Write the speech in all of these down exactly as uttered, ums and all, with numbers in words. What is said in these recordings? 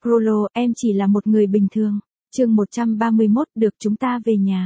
Prolo, em chỉ là một người bình thường. Chương một trăm ba mươi mốt, được chúng ta về nhà.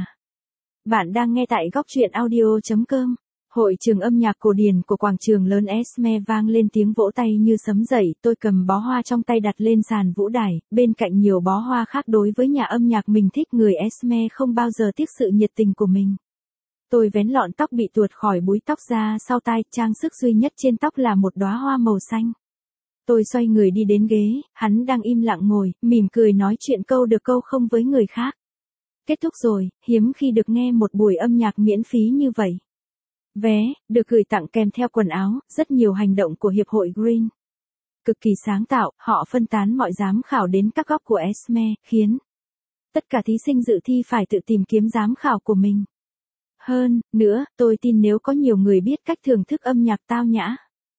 Bạn đang nghe tại góc truyện audio chấm com. Hội trường âm nhạc cổ điển của quảng trường lớn Esme vang lên tiếng vỗ tay như sấm dậy, tôi cầm bó hoa trong tay đặt lên sàn vũ đài, bên cạnh nhiều bó hoa khác. Đối với nhà âm nhạc mình thích, người Esme không bao giờ tiếc sự nhiệt tình của mình. Tôi vén lọn tóc bị tuột khỏi búi tóc ra sau tai, trang sức duy nhất trên tóc là một đóa hoa màu xanh. Tôi xoay người đi đến ghế, hắn đang im lặng ngồi, mỉm cười nói chuyện câu được câu không với người khác. Kết thúc rồi, hiếm khi được nghe một buổi âm nhạc miễn phí như vậy. Vé, được gửi tặng kèm theo quần áo, rất nhiều hành động của Hiệp hội Green. Cực kỳ sáng tạo, họ phân tán mọi giám khảo đến các góc của Esme, khiến tất cả thí sinh dự thi phải tự tìm kiếm giám khảo của mình. Hơn nữa, tôi tin nếu có nhiều người biết cách thưởng thức âm nhạc tao nhã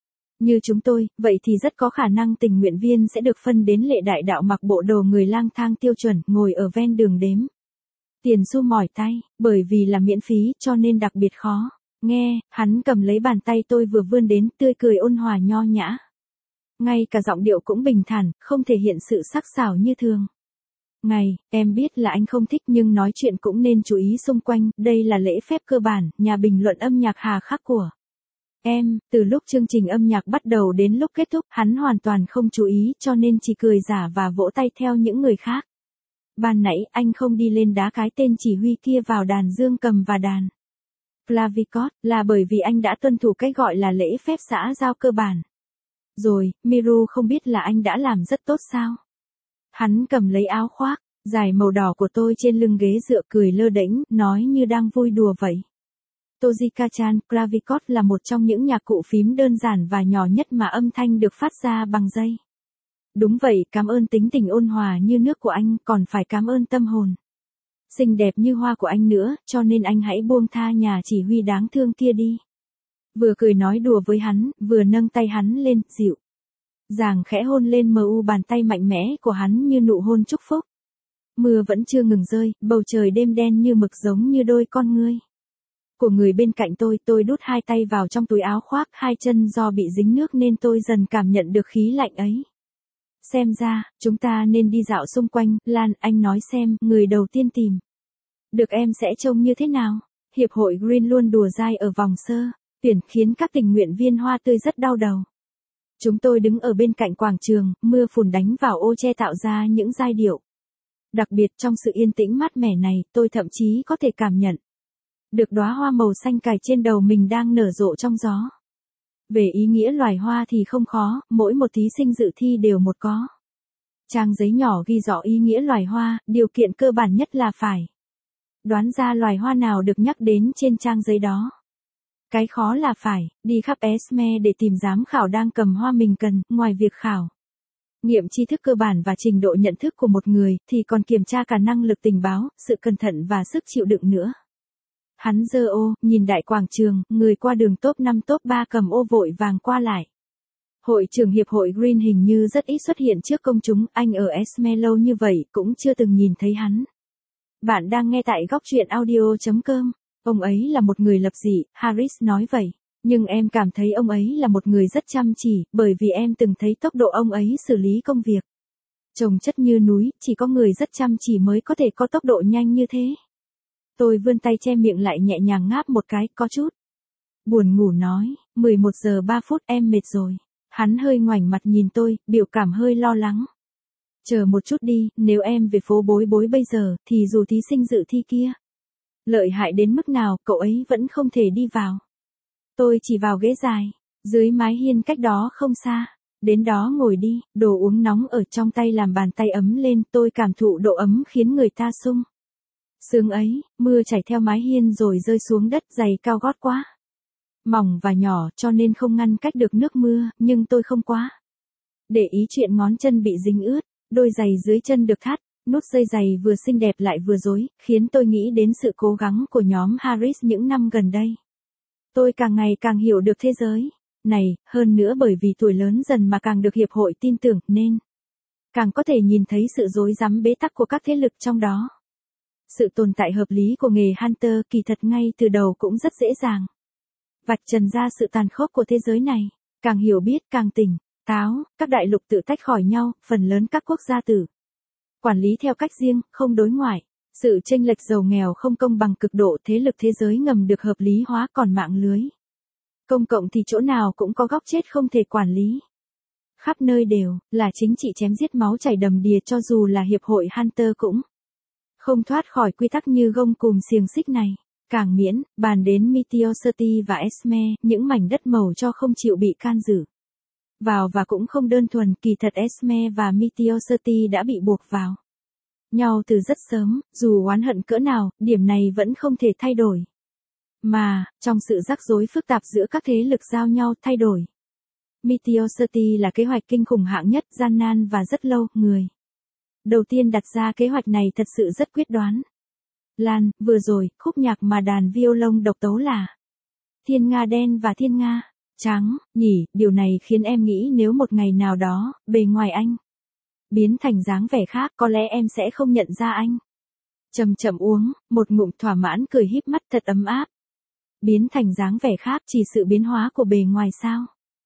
như chúng tôi, vậy thì rất có khả năng tình nguyện viên sẽ được phân đến lệ đại đạo mặc bộ đồ người lang thang tiêu chuẩn, ngồi ở ven đường đếm tiền xu mỏi tay, bởi vì là miễn phí cho nên đặc biệt khó nghe. Hắn cầm lấy bàn tay tôi vừa vươn đến, tươi cười ôn hòa nho nhã. Ngay cả giọng điệu cũng bình thản, không thể hiện sự sắc sảo như thường. Ngày, em biết là anh không thích nhưng nói chuyện cũng nên chú ý xung quanh, đây là lễ phép cơ bản, nhà bình luận âm nhạc hà khắc của em. Từ lúc chương trình âm nhạc bắt đầu đến lúc kết thúc, hắn hoàn toàn không chú ý cho nên chỉ cười giả và vỗ tay theo những người khác. Ban nãy anh không đi lên đá cái tên chỉ huy kia vào đàn dương cầm và đàn clavichord, là bởi vì anh đã tuân thủ cách gọi là lễ phép xã giao cơ bản. Rồi, Miru không biết là anh đã làm rất tốt sao? Hắn cầm lấy áo khoác dài màu đỏ của tôi trên lưng ghế dựa, cười lơ đễnh, nói như đang vui đùa vậy. Tojika-chan, clavichord là một trong những nhạc cụ phím đơn giản và nhỏ nhất mà âm thanh được phát ra bằng dây. Đúng vậy, cảm ơn tính tình ôn hòa như nước của anh, còn phải cảm ơn tâm hồn xinh đẹp như hoa của anh nữa, cho nên anh hãy buông tha nhà chỉ huy đáng thương kia đi. Vừa cười nói đùa với hắn, vừa nâng tay hắn lên, dịu dàng khẽ hôn lên mờ u bàn tay mạnh mẽ của hắn như nụ hôn chúc phúc. Mưa vẫn chưa ngừng rơi, bầu trời đêm đen như mực giống như đôi con ngươi của người bên cạnh tôi. Tôi đút hai tay vào trong túi áo khoác, hai chân do bị dính nước nên tôi dần cảm nhận được khí lạnh ấy. Xem ra, chúng ta nên đi dạo xung quanh. Lan, anh nói xem, người đầu tiên tìm được em sẽ trông như thế nào? Hiệp hội Green luôn đùa dai ở vòng sơ tuyển, khiến các tình nguyện viên hoa tươi rất đau đầu. Chúng tôi đứng ở bên cạnh quảng trường, mưa phùn đánh vào ô che tạo ra những giai điệu đặc biệt. Trong sự yên tĩnh mát mẻ này, tôi thậm chí có thể cảm nhận được đóa hoa màu xanh cài trên đầu mình đang nở rộ trong gió. Về ý nghĩa loài hoa thì không khó, mỗi một thí sinh dự thi đều một có trang giấy nhỏ ghi rõ ý nghĩa loài hoa, điều kiện cơ bản nhất là phải đoán ra loài hoa nào được nhắc đến trên trang giấy đó. Cái khó là phải đi khắp Esme để tìm giám khảo đang cầm hoa mình cần, ngoài việc khảo nghiệm tri thức cơ bản và trình độ nhận thức của một người, thì còn kiểm tra cả năng lực tình báo, sự cẩn thận và sức chịu đựng nữa. Hắn giơ ô, nhìn đại quảng trường, người qua đường top năm top ba cầm ô vội vàng qua lại. Hội trưởng Hiệp hội Green hình như rất ít xuất hiện trước công chúng, anh ở Esme lâu như vậy cũng chưa từng nhìn thấy hắn. Bạn đang nghe tại góc truyện audio chấm com. Ông ấy là một người lập dị, Harris nói vậy. Nhưng em cảm thấy ông ấy là một người rất chăm chỉ, bởi vì em từng thấy tốc độ ông ấy xử lý công việc chồng chất như núi, chỉ có người rất chăm chỉ mới có thể có tốc độ nhanh như thế. Tôi vươn tay che miệng lại nhẹ nhàng ngáp một cái, có chút buồn ngủ nói, mười một giờ ba phút em mệt rồi. Hắn hơi ngoảnh mặt nhìn tôi, biểu cảm hơi lo lắng. Chờ một chút đi, nếu em về phố bối bối bây giờ, thì dù thí sinh dự thi kia lợi hại đến mức nào, cậu ấy vẫn không thể đi vào. Tôi chỉ vào ghế dài dưới mái hiên cách đó không xa. Đến đó ngồi đi, đồ uống nóng ở trong tay làm bàn tay ấm lên, tôi cảm thụ độ ấm khiến người ta sung sướng ấy. Mưa chảy theo mái hiên rồi rơi xuống đất, giày cao gót quá mỏng và nhỏ cho nên không ngăn cách được nước mưa, nhưng tôi không quá để ý chuyện ngón chân bị dính ướt. Đôi giày dưới chân được thắt, nút dây giày vừa xinh đẹp lại vừa rối, khiến tôi nghĩ đến sự cố gắng của nhóm Harris những năm gần đây. Tôi càng ngày càng hiểu được thế giới này, hơn nữa bởi vì tuổi lớn dần mà càng được hiệp hội tin tưởng, nên càng có thể nhìn thấy sự rối rắm bế tắc của các thế lực trong đó. Sự tồn tại hợp lý của nghề Hunter kỳ thật ngay từ đầu cũng rất dễ dàng vạch trần ra sự tàn khốc của thế giới này. Càng hiểu biết càng tỉnh Táo, các đại lục tự tách khỏi nhau, phần lớn các quốc gia tự quản lý theo cách riêng, không đối ngoại. Sự chênh lệch giàu nghèo không công bằng cực độ, thế lực thế giới ngầm được hợp lý hóa, còn mạng lưới công cộng thì chỗ nào cũng có góc chết không thể quản lý. Khắp nơi đều là chính trị chém giết máu chảy đầm đìa, cho dù là hiệp hội Hunter cũng không thoát khỏi quy tắc như gông cùm xiềng xích này. Càng miễn, bàn đến Meteor City và Esme, những mảnh đất màu cho không chịu bị can dự vào và cũng không đơn thuần, kỳ thật Esme và Meteor City đã bị buộc vào nhau từ rất sớm, dù oán hận cỡ nào, điểm này vẫn không thể thay đổi. Mà, trong sự rắc rối phức tạp giữa các thế lực giao nhau thay đổi, Meteor City là kế hoạch kinh khủng hạng nhất, gian nan và rất lâu, người đầu tiên đặt ra kế hoạch này thật sự rất quyết đoán. Lan, vừa rồi, khúc nhạc mà đàn violon độc tấu là Thiên Nga đen và Thiên Nga trắng, nhỉ, điều này khiến em nghĩ nếu một ngày nào đó, bề ngoài anh biến thành dáng vẻ khác, có lẽ em sẽ không nhận ra anh. Chậm chậm uống, một ngụm thỏa mãn cười híp mắt thật ấm áp. Biến thành dáng vẻ khác chỉ sự biến hóa của bề ngoài sao?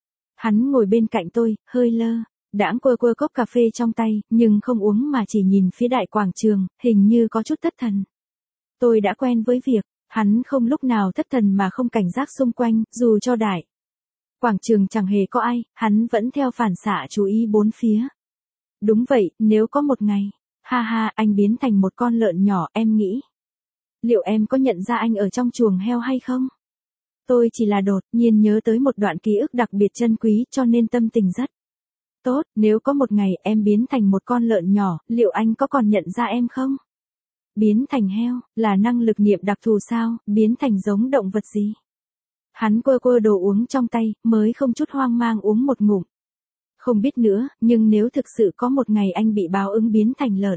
Hắn ngồi bên cạnh tôi, hơi lơ, đãng quơ quơ cốc cà phê trong tay, nhưng không uống mà chỉ nhìn phía đại quảng trường, hình như có chút thất thần. Tôi đã quen với việc, hắn không lúc nào thất thần mà không cảnh giác xung quanh, dù cho đại quảng trường chẳng hề có ai, hắn vẫn theo phản xạ chú ý bốn phía. Đúng vậy, nếu có một ngày, ha ha, anh biến thành một con lợn nhỏ, em nghĩ, liệu em có nhận ra anh ở trong chuồng heo hay không? Tôi chỉ là đột nhiên nhớ tới một đoạn ký ức đặc biệt chân quý, cho nên tâm tình rất tốt. Nếu có một ngày em biến thành một con lợn nhỏ, liệu anh có còn nhận ra em không? Biến thành heo, là năng lực nghiệm đặc thù sao? Biến thành giống động vật gì? Hắn quơ quơ đồ uống trong tay, mới không chút hoang mang uống một ngụm. Không biết nữa, nhưng nếu thực sự có một ngày anh bị báo ứng biến thành lợn,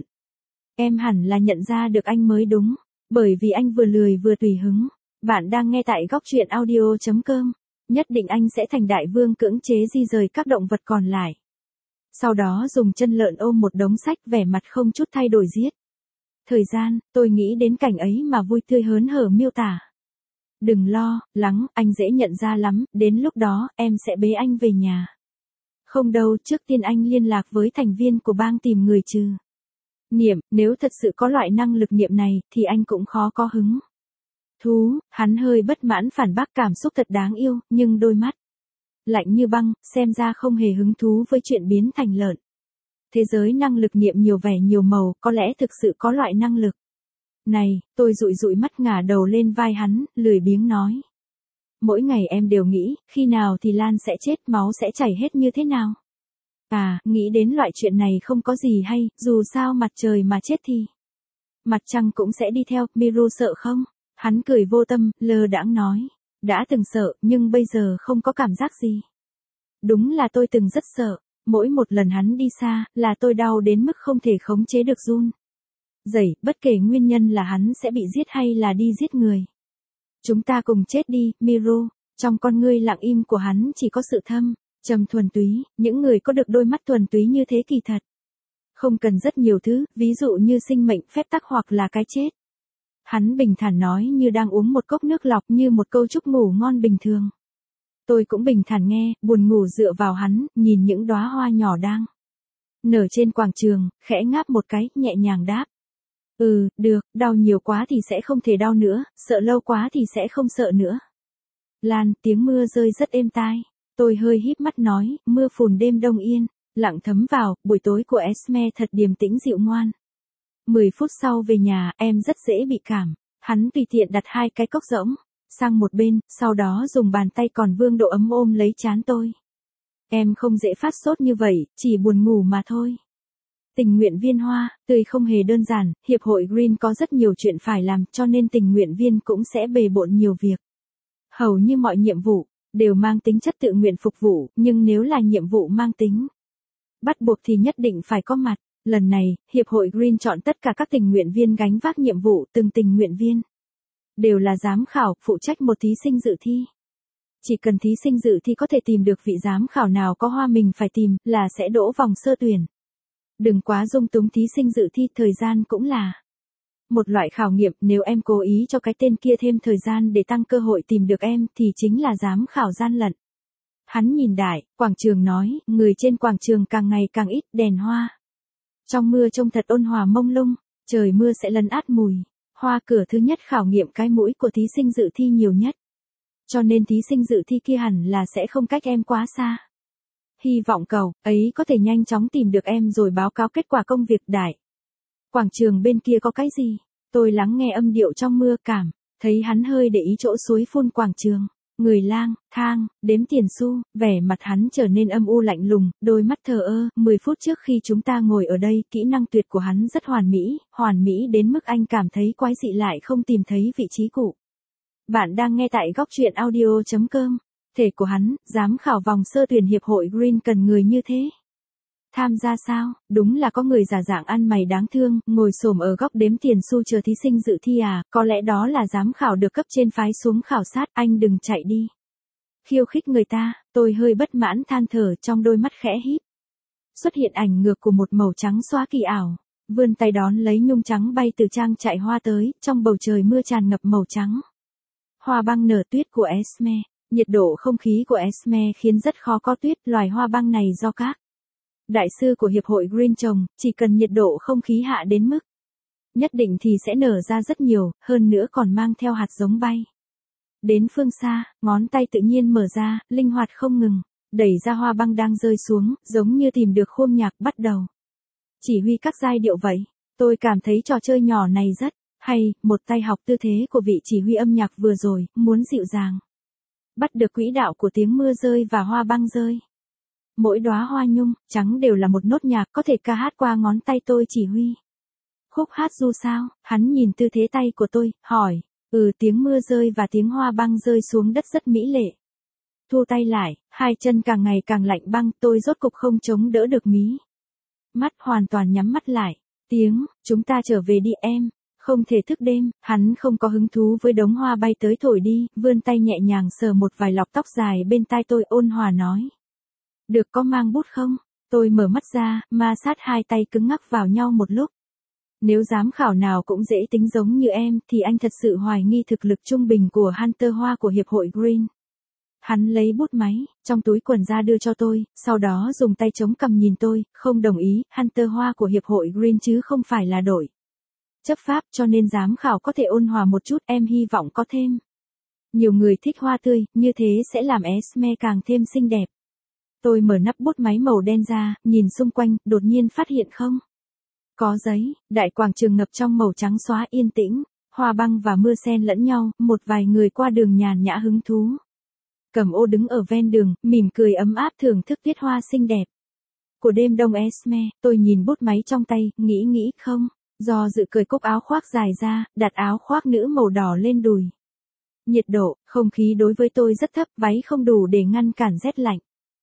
em hẳn là nhận ra được anh mới đúng, bởi vì anh vừa lười vừa tùy hứng. Bạn đang nghe tại góc truyện audio chấm com. Nhất định anh sẽ thành đại vương cưỡng chế di rời các động vật còn lại. Sau đó dùng chân lợn ôm một đống sách, vẻ mặt không chút thay đổi giết. Thời gian, tôi nghĩ đến cảnh ấy mà vui tươi hớn hở miêu tả. Đừng lo lắng, anh dễ nhận ra lắm, đến lúc đó, em sẽ bế anh về nhà. Không đâu, trước tiên anh liên lạc với thành viên của bang tìm người trừ niệm, nếu thật sự có loại năng lực niệm này, thì anh cũng khó có hứng thú. Hắn hơi bất mãn phản bác, cảm xúc thật đáng yêu, nhưng đôi mắt lạnh như băng, xem ra không hề hứng thú với chuyện biến thành lợn. Thế giới năng lực niệm nhiều vẻ nhiều màu, có lẽ thực sự có loại năng lực này. Tôi dụi dụi mắt ngả đầu lên vai hắn, lười biếng nói. Mỗi ngày em đều nghĩ, khi nào thì Lan sẽ chết, máu sẽ chảy hết như thế nào. À, nghĩ đến loại chuyện này không có gì hay, dù sao mặt trời mà chết thì mặt trăng cũng sẽ đi theo. Miru sợ không? Hắn cười vô tâm, lơ đãng nói. Đã từng sợ, nhưng bây giờ không có cảm giác gì. Đúng là tôi từng rất sợ. Mỗi một lần hắn đi xa, là tôi đau đến mức không thể khống chế được run rẩy, bất kể nguyên nhân là hắn sẽ bị giết hay là đi giết người. Chúng ta cùng chết đi, Miru. Trong con ngươi lặng im của hắn chỉ có sự thâm trầm thuần túy. Những người có được đôi mắt thuần túy như thế kỳ thật không cần rất nhiều thứ, ví dụ như sinh mệnh, phép tắc hoặc là cái chết. Hắn bình thản nói như đang uống một cốc nước lọc, như một câu chúc ngủ ngon bình thường. Tôi cũng bình thản nghe, buồn ngủ dựa vào hắn, nhìn những đóa hoa nhỏ đang nở trên quảng trường, khẽ ngáp một cái, nhẹ nhàng đáp. Ừ, được, đau nhiều quá thì sẽ không thể đau nữa, sợ lâu quá thì sẽ không sợ nữa. Lan, tiếng mưa rơi rất êm tai. Tôi hơi híp mắt nói, mưa phùn đêm đông yên, lặng thấm vào, buổi tối của Esme thật điềm tĩnh dịu ngoan. Mười phút sau về nhà, em rất dễ bị cảm. Hắn tùy tiện đặt hai cái cốc rỗng sang một bên, sau đó dùng bàn tay còn vương độ ấm ôm lấy trán tôi. Em không dễ phát sốt như vậy, chỉ buồn ngủ mà thôi. Tình nguyện viên Hoa, tươi không hề đơn giản, hiệp hội Green có rất nhiều chuyện phải làm, cho nên tình nguyện viên cũng sẽ bề bộn nhiều việc. Hầu như mọi nhiệm vụ đều mang tính chất tự nguyện phục vụ, nhưng nếu là nhiệm vụ mang tính bắt buộc thì nhất định phải có mặt. Lần này, hiệp hội Green chọn tất cả các tình nguyện viên gánh vác nhiệm vụ, từng tình nguyện viên đều là giám khảo, phụ trách một thí sinh dự thi. Chỉ cần thí sinh dự thi có thể tìm được vị giám khảo nào có hoa mình phải tìm, là sẽ đỗ vòng sơ tuyển. Đừng quá dung túng thí sinh dự thi, thời gian cũng là một loại khảo nghiệm, nếu em cố ý cho cái tên kia thêm thời gian để tăng cơ hội tìm được em, thì chính là giám khảo gian lận. Hắn nhìn đại, quảng trường nói, người trên quảng trường càng ngày càng ít, đèn hoa. Trong mưa trông thật ôn hòa mông lung, trời mưa sẽ lấn át mùi. Hoa cửa thứ nhất khảo nghiệm cái mũi của thí sinh dự thi nhiều nhất. Cho nên thí sinh dự thi kia hẳn là sẽ không cách em quá xa. Hy vọng cậu ấy có thể nhanh chóng tìm được em rồi báo cáo kết quả công việc đại. Quảng trường bên kia có cái gì? Tôi lắng nghe âm điệu trong mưa cảm, thấy hắn hơi để ý chỗ suối phun quảng trường. Người lang, thang, đếm tiền xu, vẻ mặt hắn trở nên âm u lạnh lùng, đôi mắt thờ ơ. Mười phút trước khi chúng ta ngồi ở đây, kỹ năng tuyệt của hắn rất hoàn mỹ, hoàn mỹ đến mức anh cảm thấy quái dị lại không tìm thấy vị trí cụ. Bạn đang nghe tại góc truyện audio chấm com. Thể của hắn, giám khảo vòng sơ tuyển hiệp hội Green cần người như thế. Tham gia sao? Đúng là có người giả dạng ăn mày đáng thương, ngồi xổm ở góc đếm tiền xu chờ thí sinh dự thi à, có lẽ đó là giám khảo được cấp trên phái xuống khảo sát, anh đừng chạy đi. Khiêu khích người ta, tôi hơi bất mãn than thở trong đôi mắt khẽ híp. Xuất hiện ảnh ngược của một màu trắng xóa kỳ ảo, vươn tay đón lấy nhung trắng bay từ trang trại hoa tới, trong bầu trời mưa tràn ngập màu trắng. Hoa băng nở tuyết của Esme, nhiệt độ không khí của Esme khiến rất khó có tuyết, loài hoa băng này do các đại sư của Hiệp hội Green trồng, chỉ cần nhiệt độ không khí hạ đến mức nhất định thì sẽ nở ra rất nhiều, hơn nữa còn mang theo hạt giống bay. Đến phương xa, ngón tay tự nhiên mở ra, linh hoạt không ngừng, đẩy ra hoa băng đang rơi xuống, giống như tìm được khung nhạc bắt đầu. Chỉ huy các giai điệu vậy, tôi cảm thấy trò chơi nhỏ này rất hay, một tay học tư thế của vị chỉ huy âm nhạc vừa rồi, muốn dịu dàng. Bắt được quỹ đạo của tiếng mưa rơi và hoa băng rơi. Mỗi đóa hoa nhung, trắng đều là một nốt nhạc có thể ca hát qua ngón tay tôi chỉ huy. Khúc hát du sao, hắn nhìn tư thế tay của tôi, hỏi, ừ tiếng mưa rơi và tiếng hoa băng rơi xuống đất rất mỹ lệ. Thu tay lại, hai chân càng ngày càng lạnh băng, tôi rốt cục không chống đỡ được mí. Mắt hoàn toàn nhắm mắt lại, tiếng, chúng ta trở về đi em. Không thể thức đêm, hắn không có hứng thú với đống hoa bay tới thổi đi, vươn tay nhẹ nhàng sờ một vài lọc tóc dài bên tai tôi ôn hòa nói. Được có mang bút không? Tôi mở mắt ra, ma sát hai tay cứng ngắc vào nhau một lúc. Nếu giám khảo nào cũng dễ tính giống như em thì anh thật sự hoài nghi thực lực trung bình của Hunter Hoa của Hiệp hội Green. Hắn lấy bút máy, trong túi quần ra đưa cho tôi, sau đó dùng tay chống cằm nhìn tôi, không đồng ý, Hunter Hoa của Hiệp hội Green chứ không phải là đội chấp pháp, cho nên giám khảo có thể ôn hòa một chút, em hy vọng có thêm. Nhiều người thích hoa tươi, như thế sẽ làm Esme càng thêm xinh đẹp. Tôi mở nắp bút máy màu đen ra, nhìn xung quanh, đột nhiên phát hiện không. Có giấy, đại quảng trường ngập trong màu trắng xóa yên tĩnh, hoa băng và mưa xen lẫn nhau, một vài người qua đường nhàn nhã hứng thú. Cẩm Ô đứng ở ven đường, mỉm cười ấm áp thưởng thức tuyết hoa xinh đẹp. Của đêm đông Esme, tôi nhìn bút máy trong tay, nghĩ nghĩ không. Do dự cởi cúc áo khoác dài ra, đặt áo khoác nữ màu đỏ lên đùi. Nhiệt độ, không khí đối với tôi rất thấp, váy không đủ để ngăn cản rét lạnh.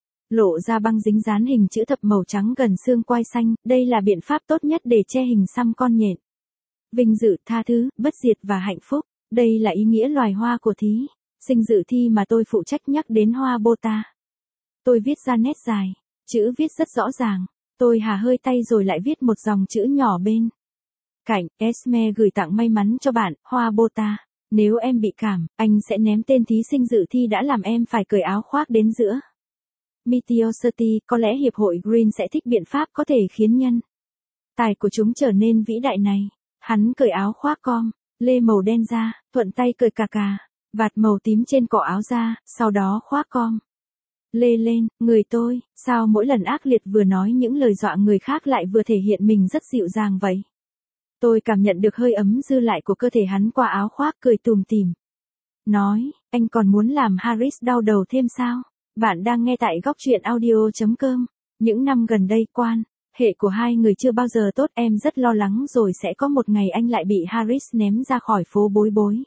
Lộ ra băng dính dán hình chữ thập màu trắng gần xương quai xanh, đây là biện pháp tốt nhất để che hình xăm con nhện. Vinh dự, tha thứ, bất diệt và hạnh phúc, đây là ý nghĩa loài hoa của thí sinh dự thi mà tôi phụ trách nhắc đến hoa bota. Tôi viết ra nét dài, chữ viết rất rõ ràng, tôi hà hơi tay rồi lại viết một dòng chữ nhỏ bên cạnh, Esme gửi tặng may mắn cho bạn, hoa bota. Nếu em bị cảm, anh sẽ ném tên thí sinh dự thi đã làm em phải cởi áo khoác đến giữa. Meteosity, có lẽ Hiệp hội Green sẽ thích biện pháp có thể khiến nhân tài của chúng trở nên vĩ đại này. Hắn cởi áo khoác com, lê màu đen ra, thuận tay cởi cà cà, vạt màu tím trên cổ áo ra, sau đó khoác com lê lên, người tôi, sao mỗi lần ác liệt vừa nói những lời dọa người khác lại vừa thể hiện mình rất dịu dàng vậy. Tôi cảm nhận được hơi ấm dư lại của cơ thể hắn qua áo khoác cười tùm tìm. Nói, anh còn muốn làm Harris đau đầu thêm sao? Bạn đang nghe tại góc truyện audio chấm com. Những năm gần đây quan hệ của hai người chưa bao giờ tốt, em rất lo lắng rồi sẽ có một ngày anh lại bị Harris ném ra khỏi phố bối bối.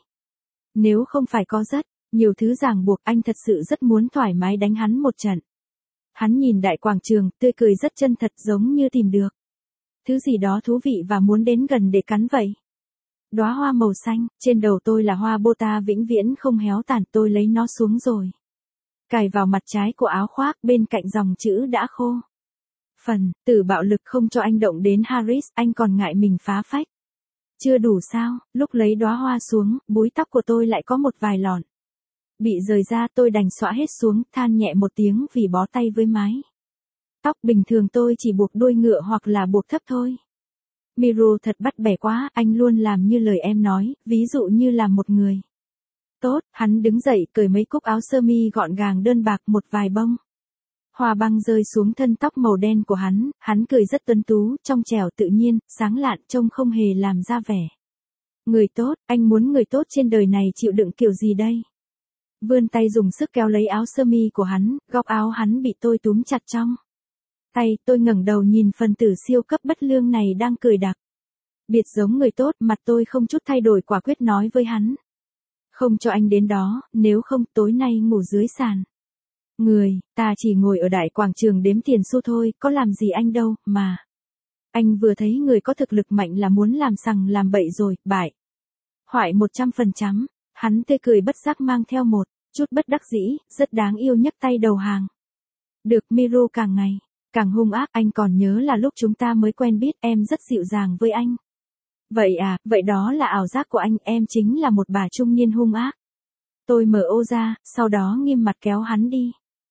Nếu không phải có rất nhiều thứ ràng buộc, anh thật sự rất muốn thoải mái đánh hắn một trận. Hắn nhìn đại quảng trường, tươi cười rất chân thật giống như tìm được thứ gì đó thú vị và muốn đến gần để cắn vậy. Đóa hoa màu xanh, trên đầu tôi là hoa bota vĩnh viễn không héo tàn, tôi lấy nó xuống rồi cài vào mặt trái của áo khoác, bên cạnh dòng chữ đã khô. Phần, từ bạo lực không cho anh động đến Harris, anh còn ngại mình phá phách. Chưa đủ sao, lúc lấy đóa hoa xuống, búi tóc của tôi lại có một vài lọn Bị rời ra tôi đành xõa hết xuống, than nhẹ một tiếng vì bó tay với mái tóc bình thường tôi chỉ buộc đuôi ngựa hoặc là buộc thấp thôi. Miru thật bắt bẻ quá, anh luôn làm như lời em nói, ví dụ như là một người tốt. Hắn đứng dậy cởi mấy cúc áo sơ mi gọn gàng đơn bạc, một vài bông hoa băng rơi xuống thân tóc màu đen của hắn, hắn cười rất tuấn tú, trong trẻo tự nhiên, sáng lạn, trông không hề làm ra vẻ người tốt. Anh muốn người tốt trên đời này chịu đựng kiểu gì đây? Vươn tay dùng sức kéo lấy áo sơ mi của hắn, góc áo hắn bị tôi túm chặt trong tay. Tôi ngẩng đầu nhìn phần tử siêu cấp bất lương này đang cười đặc biệt giống người tốt, mặt tôi không chút thay đổi, quả quyết nói với hắn. Không cho anh đến đó, nếu không tối nay ngủ dưới sàn. Người, ta chỉ ngồi ở đại quảng trường đếm tiền xu thôi, có làm gì anh đâu, mà. Anh vừa thấy người có thực lực mạnh là muốn làm sằng làm bậy rồi, bại. Hoại một trăm phần trăm, hắn tươi cười bất giác mang theo một chút bất đắc dĩ, rất đáng yêu, nhấc tay đầu hàng. Được, Miru càng ngày càng hung ác, anh còn nhớ là lúc chúng ta mới quen biết em rất dịu dàng với anh. Vậy à, vậy đó là ảo giác của anh, em chính là một bà trung niên hung ác. Tôi mở ô ra, sau đó nghiêm mặt kéo hắn đi.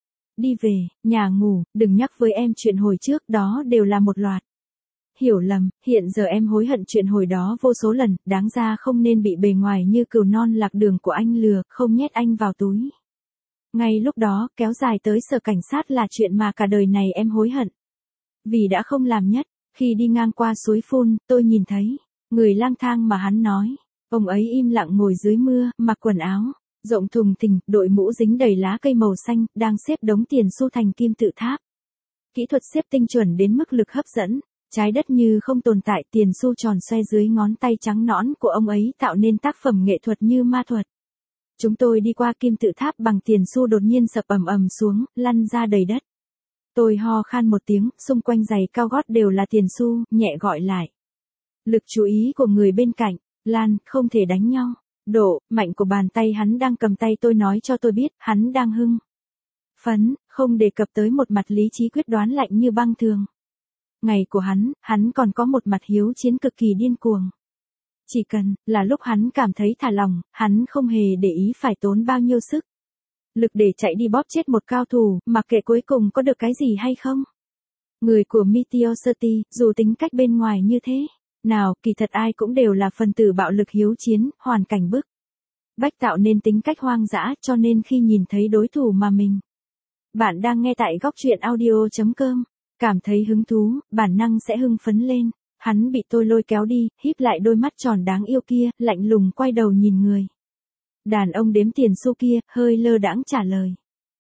Đi về, nhà ngủ, đừng nhắc với em chuyện hồi trước, đó đều là một loạt hiểu lầm, hiện giờ em hối hận chuyện hồi đó vô số lần, đáng ra không nên bị bề ngoài như cừu non lạc đường của anh lừa, không nhét anh vào túi. Ngay lúc đó, kéo dài tới sở cảnh sát là chuyện mà cả đời này em hối hận. Vì đã không làm nhất. Khi đi ngang qua suối phun, tôi nhìn thấy người lang thang mà hắn nói. Ông ấy im lặng ngồi dưới mưa, mặc quần áo rộng thùng thình, đội mũ dính đầy lá cây màu xanh, đang xếp đống tiền xu thành kim tự tháp. Kỹ thuật xếp tinh chuẩn đến mức lực hấp dẫn. Trái đất như không tồn tại, tiền xu tròn xoe dưới ngón tay trắng nõn của ông ấy tạo nên tác phẩm nghệ thuật như ma thuật. Chúng tôi đi qua kim tự tháp bằng tiền xu đột nhiên sập ầm ầm xuống, lăn ra đầy đất. Tôi ho khan một tiếng, xung quanh giày cao gót đều là tiền xu, nhẹ gọi lại lực chú ý của người bên cạnh. Lan, không thể đánh nhau. Độ mạnh của bàn tay hắn đang cầm tay tôi nói cho tôi biết, hắn đang hưng phấn, không đề cập tới một mặt lý trí quyết đoán lạnh như băng thường ngày của hắn. Hắn còn có một mặt hiếu chiến cực kỳ điên cuồng. Chỉ cần là lúc hắn cảm thấy thả lỏng, hắn không hề để ý phải tốn bao nhiêu sức lực để chạy đi bóp chết một cao thủ, mặc kệ cuối cùng có được cái gì hay không. Người của Meteor City, dù tính cách bên ngoài như thế nào, kỳ thật ai cũng đều là phần tử bạo lực hiếu chiến, hoàn cảnh bức bách tạo nên tính cách hoang dã, cho nên khi nhìn thấy đối thủ mà mình. Bạn đang nghe tại góc truyện audio chấm com. Cảm thấy hứng thú, bản năng sẽ hưng phấn lên. Hắn bị tôi lôi kéo đi, híp lại đôi mắt tròn đáng yêu kia, lạnh lùng quay đầu nhìn người đàn ông đếm tiền xu kia, hơi lơ đãng trả lời.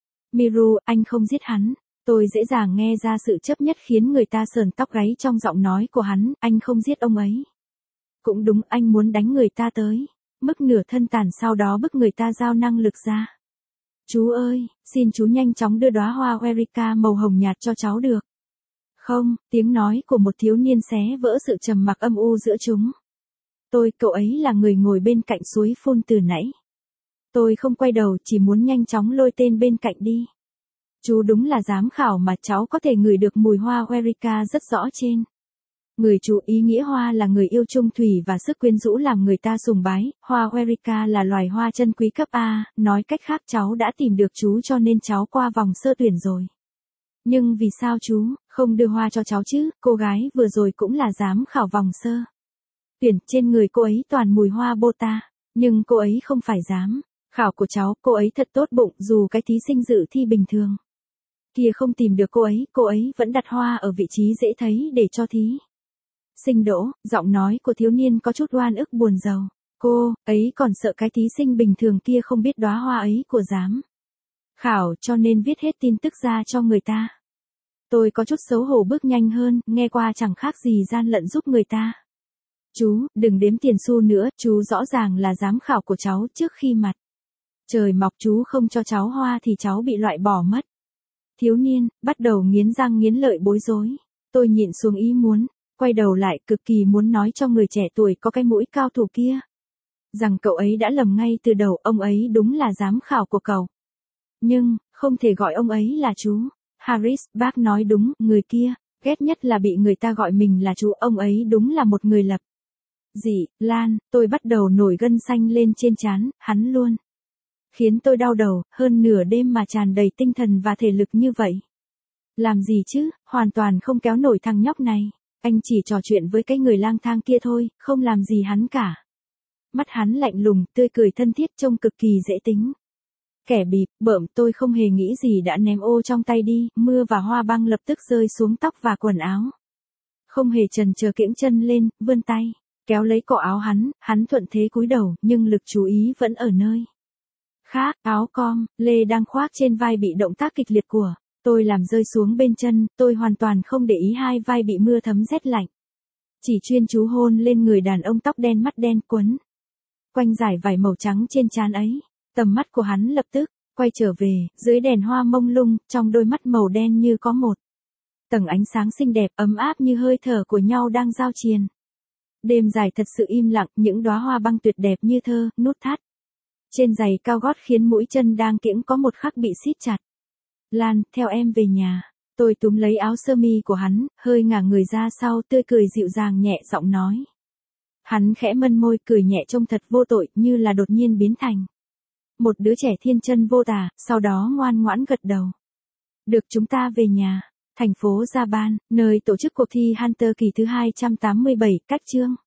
Miru, anh không giết hắn. Tôi dễ dàng nghe ra sự chấp nhất khiến người ta sờn tóc gáy trong giọng nói của hắn, anh không giết ông ấy. Cũng đúng, anh muốn đánh người ta tới mức nửa thân tàn, sau đó bức người ta giao năng lực ra. Chú ơi, xin chú nhanh chóng đưa đóa hoa Erica màu hồng nhạt cho cháu được không? Tiếng nói của một thiếu niên xé vỡ sự trầm mặc âm u giữa chúng. Tôi, cậu ấy là người ngồi bên cạnh suối phun từ nãy. Tôi không quay đầu, chỉ muốn nhanh chóng lôi tên bên cạnh đi. Chú đúng là giám khảo mà, cháu có thể ngửi được mùi hoa Erica rất rõ trên người chú. Ý nghĩa hoa là người yêu trung thủy và sức quyến rũ làm người ta sùng bái. Hoa Erica là loài hoa chân quý cấp A, nói cách khác cháu đã tìm được chú cho nên cháu qua vòng sơ tuyển rồi. Nhưng vì sao chú không đưa hoa cho cháu chứ? Cô gái vừa rồi cũng là giám khảo vòng sơ tuyển, trên người cô ấy toàn mùi hoa bota, nhưng cô ấy không phải giám khảo của cháu. Cô ấy thật tốt bụng, dù cái thí sinh dự thi bình thường kia không tìm được cô ấy, cô ấy vẫn đặt hoa ở vị trí dễ thấy để cho thí sinh đỗ. Giọng nói của thiếu niên có chút oan ức buồn rầu. Cô ấy còn sợ cái thí sinh bình thường kia không biết đóa hoa ấy của giám khảo, cho nên viết hết tin tức ra cho người ta. Tôi có chút xấu hổ bước nhanh hơn, nghe qua chẳng khác gì gian lận giúp người ta. Chú, đừng đếm tiền xu nữa, chú rõ ràng là giám khảo của cháu. Trước khi mặt trời mọc chú không cho cháu hoa thì cháu bị loại bỏ mất. Thiếu niên bắt đầu nghiến răng nghiến lợi bối rối. Tôi nhịn xuống ý muốn quay đầu lại, cực kỳ muốn nói cho người trẻ tuổi có cái mũi cao thủ kia rằng cậu ấy đã lầm ngay từ đầu, ông ấy đúng là giám khảo của cậu. Nhưng, không thể gọi ông ấy là chú. Harris, bác nói đúng, người kia ghét nhất là bị người ta gọi mình là chú, ông ấy đúng là một người lập dị. Lan, tôi bắt đầu nổi gân xanh lên trên trán, hắn luôn khiến tôi đau đầu, hơn nửa đêm mà tràn đầy tinh thần và thể lực như vậy. Làm gì chứ, hoàn toàn không kéo nổi thằng nhóc này, anh chỉ trò chuyện với cái người lang thang kia thôi, không làm gì hắn cả. Mắt hắn lạnh lùng, tươi cười thân thiết trông cực kỳ dễ tính. Kẻ bịp, bợm, tôi không hề nghĩ gì đã ném ô trong tay đi, mưa và hoa băng lập tức rơi xuống tóc và quần áo. Không hề chần chờ kiễng chân lên, vươn tay, kéo lấy cổ áo hắn, hắn thuận thế cúi đầu, nhưng lực chú ý vẫn ở nơi khác, áo com, lê đang khoác trên vai bị động tác kịch liệt của tôi làm rơi xuống bên chân, tôi hoàn toàn không để ý hai vai bị mưa thấm rét lạnh. Chỉ chuyên chú hôn lên người đàn ông tóc đen mắt đen quấn quanh dải vải màu trắng trên trán ấy. Tầm mắt của hắn lập tức quay trở về, dưới đèn hoa mông lung, trong đôi mắt màu đen như có một tầng ánh sáng xinh đẹp, ấm áp như hơi thở của nhau đang giao triền. Đêm dài thật sự im lặng, những đóa hoa băng tuyệt đẹp như thơ, nút thắt trên giày cao gót khiến mũi chân đang kiễng có một khắc bị siết chặt. Lan, theo em về nhà. Tôi túm lấy áo sơ mi của hắn, hơi ngả người ra sau, tươi cười dịu dàng nhẹ giọng nói. Hắn khẽ mân môi, cười nhẹ trông thật vô tội, như là đột nhiên biến thành một đứa trẻ thiên chân vô tà, sau đó ngoan ngoãn gật đầu. Được, chúng ta về nhà. Thành phố Japan, nơi tổ chức cuộc thi Hunter kỳ thứ hai trăm tám mươi bảy, cách chương